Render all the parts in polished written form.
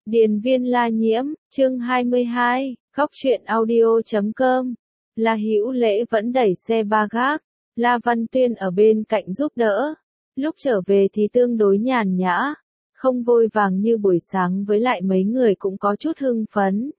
Điền viên La Nhiễm, chương 22, góc truyện audio.com. La Hữu Lễ vẫn đẩy xe ba gác, La Văn Tuyên ở bên cạnh giúp đỡ. Lúc trở về thì tương đối nhàn nhã, không vội vàng như buổi sáng, với lại mấy người cũng có chút hưng phấn.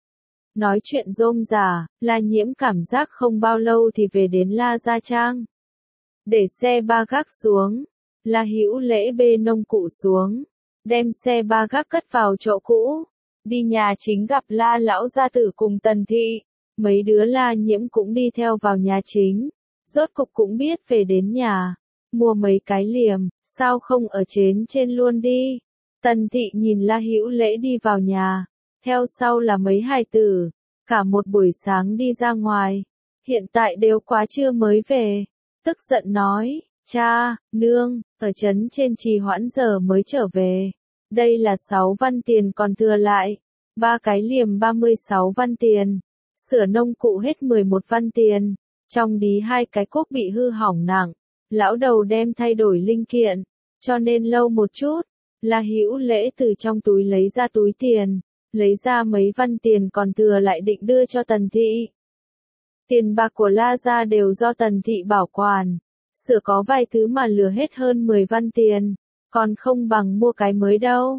Nói chuyện rôm rả, La Nhiễm cảm giác không bao lâu thì về đến La Gia Trang. Để xe ba gác xuống, La Hữu Lễ bê nông cụ xuống, đem xe ba gác cất vào chỗ cũ, đi nhà chính gặp La lão gia tử cùng Tần Thị. Mấy đứa La Nhiễm cũng đi theo vào nhà chính, rốt cục cũng biết về đến nhà, mua mấy cái liềm, sao không ở trên luôn đi. Tần Thị nhìn La Hữu Lễ đi vào nhà, theo sau là mấy hài tử, cả một buổi sáng đi ra ngoài, hiện tại đều quá trưa mới về, tức giận nói, cha, nương, ở trấn trên trì hoãn giờ mới trở về, đây là 6 văn tiền còn thừa lại, 3 cái liềm 36 văn tiền, sửa nông cụ hết 11 văn tiền, trong đí 2 cái cuốc bị hư hỏng nặng, lão đầu đem thay đổi linh kiện, cho nên lâu một chút. La Hữu Lễ từ trong túi lấy ra túi tiền, lấy ra mấy văn tiền còn thừa lại định đưa cho Tần Thị. Tiền bạc của La gia đều do Tần Thị bảo quản, sửa có vài thứ mà lừa hết hơn 10 văn tiền, còn không bằng mua cái mới đâu.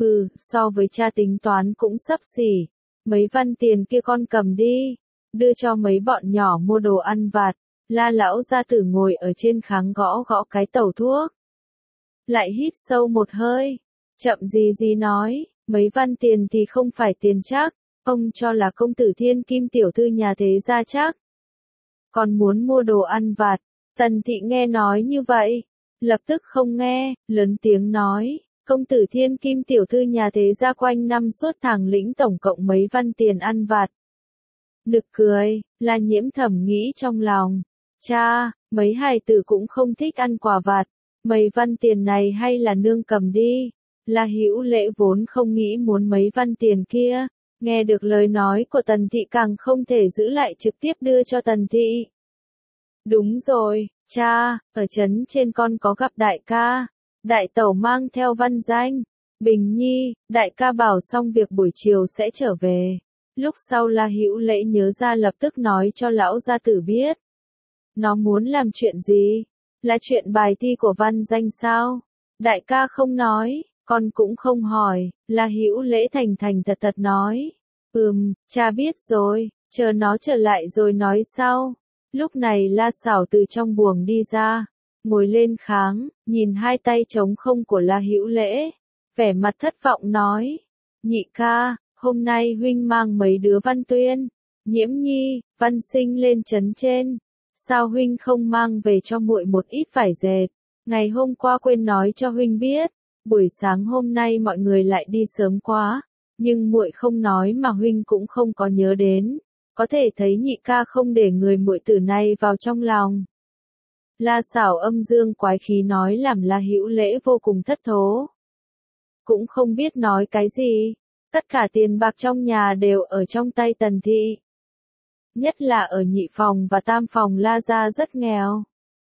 So với cha tính toán cũng xấp xỉ, mấy văn tiền kia con cầm đi, đưa cho mấy bọn nhỏ mua đồ ăn vặt. La lão gia tử ngồi ở trên kháng gõ gõ cái tẩu thuốc, lại hít sâu một hơi, chậm gì nói, mấy văn tiền thì không phải tiền chắc, ông cho là công tử thiên kim tiểu thư nhà thế gia chắc. Còn muốn mua đồ ăn vặt. Tần Thị nghe nói như vậy, lập tức không nghe, lớn tiếng nói, công tử thiên kim tiểu thư nhà thế gia quanh năm suốt tháng lĩnh tổng cộng mấy văn tiền ăn vặt. Nực cười, La Nhiễm thầm nghĩ trong lòng, cha, mấy hài tử cũng không thích ăn quà vặt, mấy văn tiền này hay là nương cầm đi. La Hữu Lễ vốn không nghĩ muốn mấy văn tiền kia, nghe được lời nói của Tần Thị càng không thể giữ lại, trực tiếp đưa cho Tần Thị. Đúng rồi, cha, ở trấn trên con có gặp đại ca, đại tẩu mang theo văn danh, Bình Nhi, đại ca bảo xong việc buổi chiều sẽ trở về. Lúc sau La Hữu Lễ nhớ ra lập tức nói cho lão gia tử biết. Nó muốn làm chuyện gì? Là chuyện bài thi của văn danh sao? Đại ca không nói, con cũng không hỏi, La Hữu Lễ thành thật nói. Cha biết rồi, chờ nó trở lại rồi nói sau. Lúc này La Sảo từ trong buồng đi ra, ngồi lên kháng, nhìn hai tay trống không của La Hữu Lễ, vẻ mặt thất vọng nói, nhị ca, hôm nay huynh mang mấy đứa Văn Tuyên, Nhiễm Nhi, Văn Sinh lên trấn trên, sao huynh không mang về cho muội một ít vải dệt, ngày hôm qua quên nói cho huynh biết, buổi sáng hôm nay mọi người lại đi sớm quá, nhưng muội không nói mà huynh cũng không có nhớ đến. Có thể thấy nhị ca không để người muội tử này vào trong lòng. La Sảo âm dương quái khí nói làm La Hữu Lễ vô cùng thất thố. Cũng không biết nói cái gì, tất cả tiền bạc trong nhà đều ở trong tay Tần Thị. Nhất là ở nhị phòng và tam phòng La gia rất nghèo.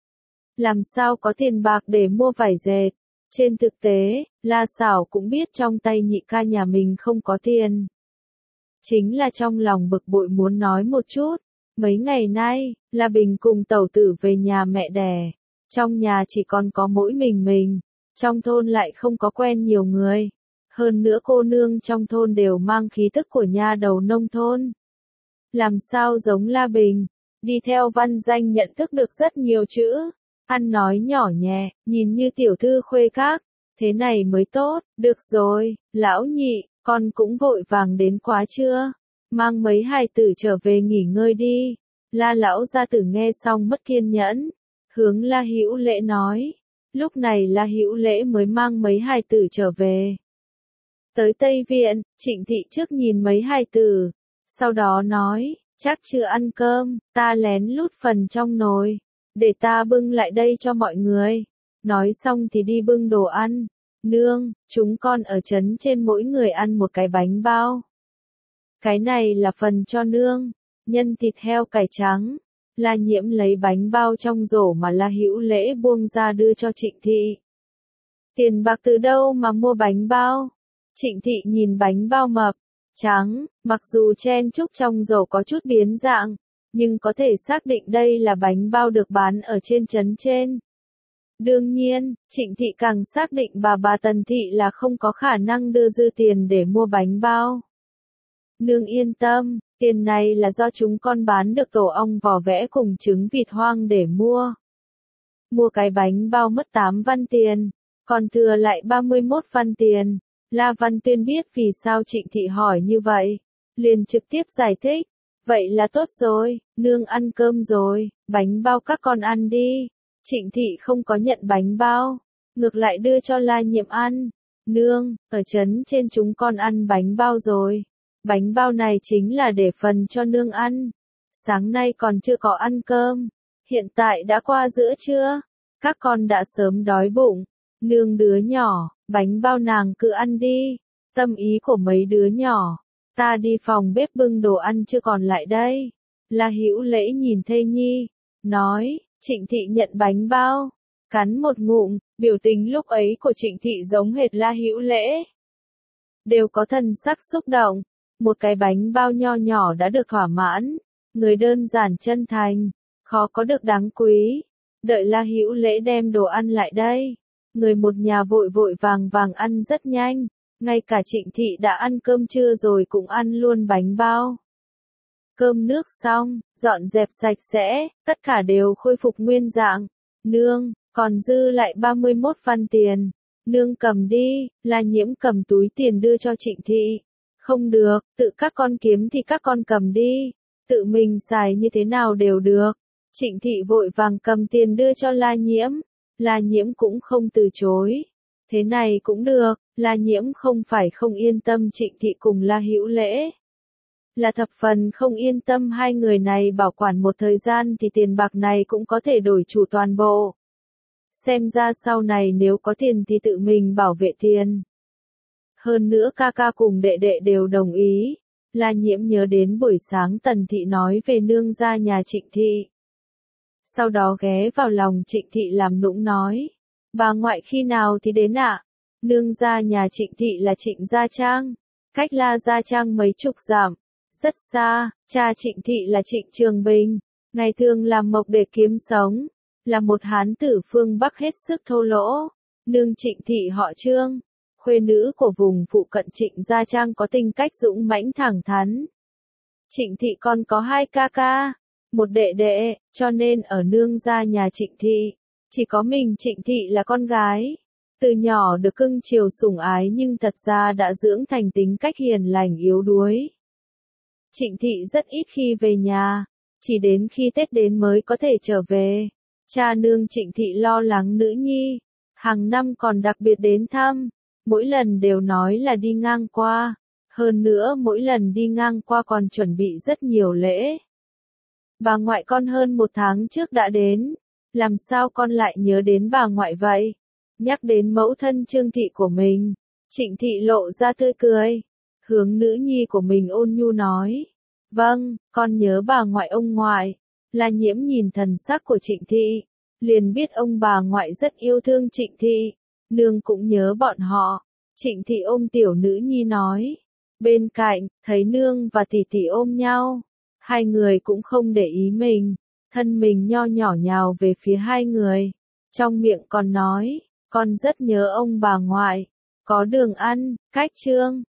Làm sao có tiền bạc để mua vải dệt? Trên thực tế, La Sảo cũng biết trong tay nhị ca nhà mình không có tiền. Chính là trong lòng bực bội muốn nói một chút, mấy ngày nay, La Bình cùng tẩu tử về nhà mẹ đẻ, trong nhà chỉ còn có mỗi mình, trong thôn lại không có quen nhiều người, hơn nữa cô nương trong thôn đều mang khí tức của nha đầu nông thôn. Làm sao giống La Bình, đi theo văn danh nhận thức được rất nhiều chữ, ăn nói nhỏ nhẹ, nhìn như tiểu thư khuê các, thế này mới tốt, được rồi, lão nhị. Con cũng vội vàng đến quá chưa? Mang mấy hài tử trở về nghỉ ngơi đi. La lão gia tử nghe xong mất kiên nhẫn, hướng La Hữu Lễ nói. Lúc này La Hữu Lễ mới mang mấy hài tử trở về. Tới Tây Viện, Trịnh Thị trước nhìn mấy hài tử, sau đó nói, chắc chưa ăn cơm, ta lén lút phần trong nồi, để ta bưng lại đây cho mọi người. Nói xong thì đi bưng đồ ăn. Nương, chúng con ở trấn trên mỗi người ăn một cái bánh bao. Cái này là phần cho nương, nhân thịt heo cải trắng. La Nhiễm lấy bánh bao trong rổ mà La Hữu Lễ buông ra đưa cho Trịnh Thị. Tiền bạc từ đâu mà mua bánh bao? Trịnh Thị nhìn bánh bao mập, trắng, mặc dù chen chúc trong dầu có chút biến dạng, nhưng có thể xác định đây là bánh bao được bán ở trên trấn trên. Đương nhiên, Trịnh Thị càng xác định bà Tần Thị là không có khả năng đưa dư tiền để mua bánh bao. Nương yên tâm, tiền này là do chúng con bán được tổ ong vò vẽ cùng trứng vịt hoang để mua. Mua cái bánh bao mất 8 văn tiền, còn thừa lại 31 văn tiền. La Văn Tuyên biết vì sao Trịnh Thị hỏi như vậy, liền trực tiếp giải thích. Vậy là tốt rồi, nương ăn cơm rồi, bánh bao các con ăn đi. Trịnh Thị không có nhận bánh bao, ngược lại đưa cho La Nhiệm ăn. Nương, ở trấn trên chúng con ăn bánh bao rồi. Bánh bao này chính là để phần cho nương ăn. Sáng nay còn chưa có ăn cơm, hiện tại đã qua giữa trưa, các con đã sớm đói bụng. Nương đứa nhỏ, bánh bao nàng cứ ăn đi. Tâm ý của mấy đứa nhỏ, ta đi phòng bếp bưng đồ ăn chưa còn lại đây. La Hữu Lễ nhìn thê nhi, nói. Trịnh Thị nhận bánh bao, cắn một ngụm, biểu tình lúc ấy của Trịnh Thị giống hệt La Hữu Lễ. Đều có thần sắc xúc động, một cái bánh bao nho nhỏ đã được thỏa mãn, người đơn giản chân thành, khó có được đáng quý. Đợi La Hữu Lễ đem đồ ăn lại đây, người một nhà vội vội vàng vàng ăn rất nhanh, ngay cả Trịnh Thị đã ăn cơm trưa rồi cũng ăn luôn bánh bao. Cơm nước xong, dọn dẹp sạch sẽ, tất cả đều khôi phục nguyên dạng. Nương, còn dư lại 31 văn tiền. Nương cầm đi, La Nhiễm cầm túi tiền đưa cho Trịnh Thị. Không được, tự các con kiếm thì các con cầm đi. Tự mình xài như thế nào đều được. Trịnh Thị vội vàng cầm tiền đưa cho La Nhiễm. La Nhiễm cũng không từ chối. Thế này cũng được, La Nhiễm không phải không yên tâm Trịnh Thị cùng La Hữu Lễ. Là thập phần không yên tâm hai người này bảo quản một thời gian thì tiền bạc này cũng có thể đổi chủ toàn bộ. Xem ra sau này nếu có tiền thì tự mình bảo vệ tiền. Hơn nữa ca ca cùng đệ đệ đều đồng ý. La Nhiễm nhớ đến buổi sáng Tần Thị nói về nương gia nhà Trịnh Thị. Sau đó ghé vào lòng Trịnh Thị làm nũng nói. Bà ngoại khi nào thì đến ạ? Nương gia nhà Trịnh Thị là Trịnh Gia Trang. Cách La Gia Trang mấy chục dặm. Rất xa, cha Trịnh Thị là Trịnh Trường Bình, ngày thường làm mộc để kiếm sống, là một hán tử phương Bắc hết sức thô lỗ. Nương Trịnh Thị họ Trương, khuê nữ của vùng phụ cận Trịnh Gia Trang có tính cách dũng mãnh thẳng thắn. Trịnh Thị còn có 2 ca ca, một đệ đệ, cho nên ở nương gia nhà Trịnh Thị, chỉ có mình Trịnh Thị là con gái. Từ nhỏ được cưng chiều sủng ái nhưng thật ra đã dưỡng thành tính cách hiền lành yếu đuối. Trịnh Thị rất ít khi về nhà, chỉ đến khi Tết đến mới có thể trở về. Cha nương Trịnh Thị lo lắng nữ nhi, hàng năm còn đặc biệt đến thăm, mỗi lần đều nói là đi ngang qua, hơn nữa mỗi lần đi ngang qua còn chuẩn bị rất nhiều lễ. Bà ngoại con hơn 1 tháng trước đã đến, làm sao con lại nhớ đến bà ngoại vậy? Nhắc đến mẫu thân Trương Thị của mình, Trịnh Thị lộ ra tươi cười. Hướng nữ nhi của mình ôn nhu nói. Vâng, con nhớ bà ngoại ông ngoại. La Nhiễm nhìn thần sắc của Trịnh Thị, liền biết ông bà ngoại rất yêu thương Trịnh Thị. Nương cũng nhớ bọn họ. Trịnh Thị ôm tiểu nữ nhi nói. Bên cạnh, thấy nương và tỷ tỷ ôm nhau. Hai người cũng không để ý mình. Thân mình nho nhỏ nhào về phía hai người. Trong miệng còn nói, con rất nhớ ông bà ngoại. Có đường ăn, cách Trương.